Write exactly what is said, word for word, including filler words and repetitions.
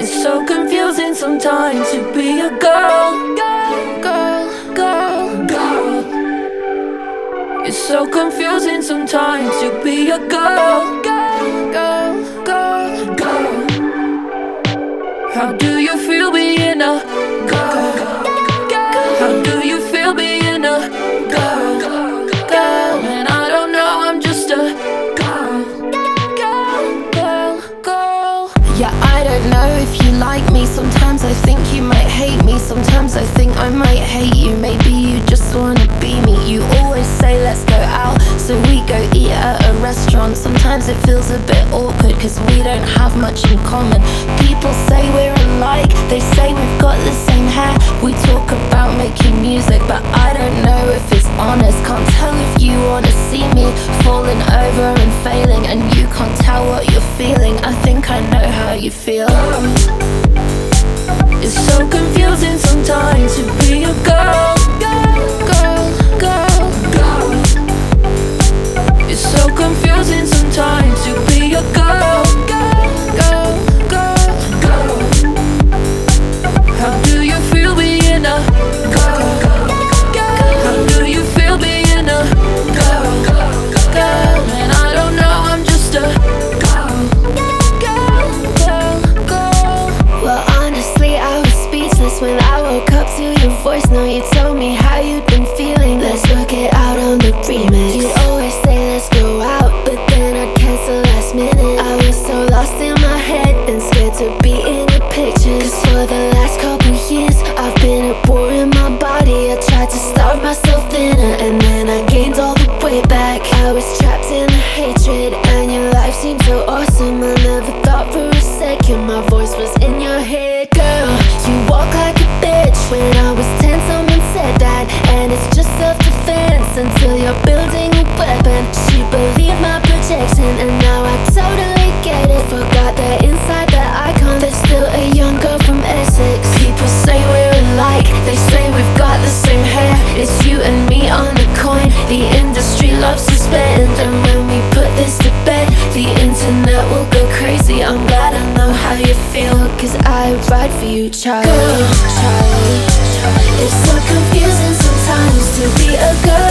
It's so confusing sometimes to be a girl, girl, girl, girl, girl. It's so confusing sometimes to be a girl, girl, girl, girl, girl. How do you feel being a girl? How do you feel being a girl? Girl, and I don't know, I'm just a girl, girl, girl, girl. Yeah, I don't know if you like me. Sometimes I think you might hate me. Sometimes I think I might hate you. Maybe you just wanna be me. You always say let's go out, so we go eat at a restaurant. Sometimes it feels a bit awkward cause we don't have much in common. People say we're alike, they say we've got the same hair. We talk about making music, but I don't know if it's honest. Can't tell if you wanna see me falling over and failing, and you can't tell what you're feeling. I think I know how you feel. It's so confusing sometimes to be a girl, girl, girl, girl, girl. It's so confusing sometimes to be a girl, girl, girl, girl, girl. How do you feel being a girl? How do you feel being a girl? Girl, and I don't know, I'm just a girl, girl, girl, girl. Well, honestly, I was speechless when I woke up to your voice. Now you told me how you'd been feeling. Let's work it out on the remix. You'd always say let's go out, but then I'd cancel last minute. I was so lost in my head and scared to be in your pictures. Cause for the last couple years I've been at war in my body. I tried to starve myself thinner, and then I gained all the way back. I was trapped in the hatred, and your life seemed so awesome. I never thought for a second my voice was in your head. Girl, you walk like a bitch. When I was ten, someone said that, and it's just self-defense until you're building a weapon. She believed my protection, and now I totally get it. Forgot that inside the icon there's still a young girl from Essex. People say we're alike, they say we've got the same hair. It's you and me on the coin. The industry loves to spend, and when we put this to bed, the internet will go crazy. I'm glad I know how you feel, cause I ride for you, Charlie. Girl, Charlie. It's so confusing sometimes to be a girl.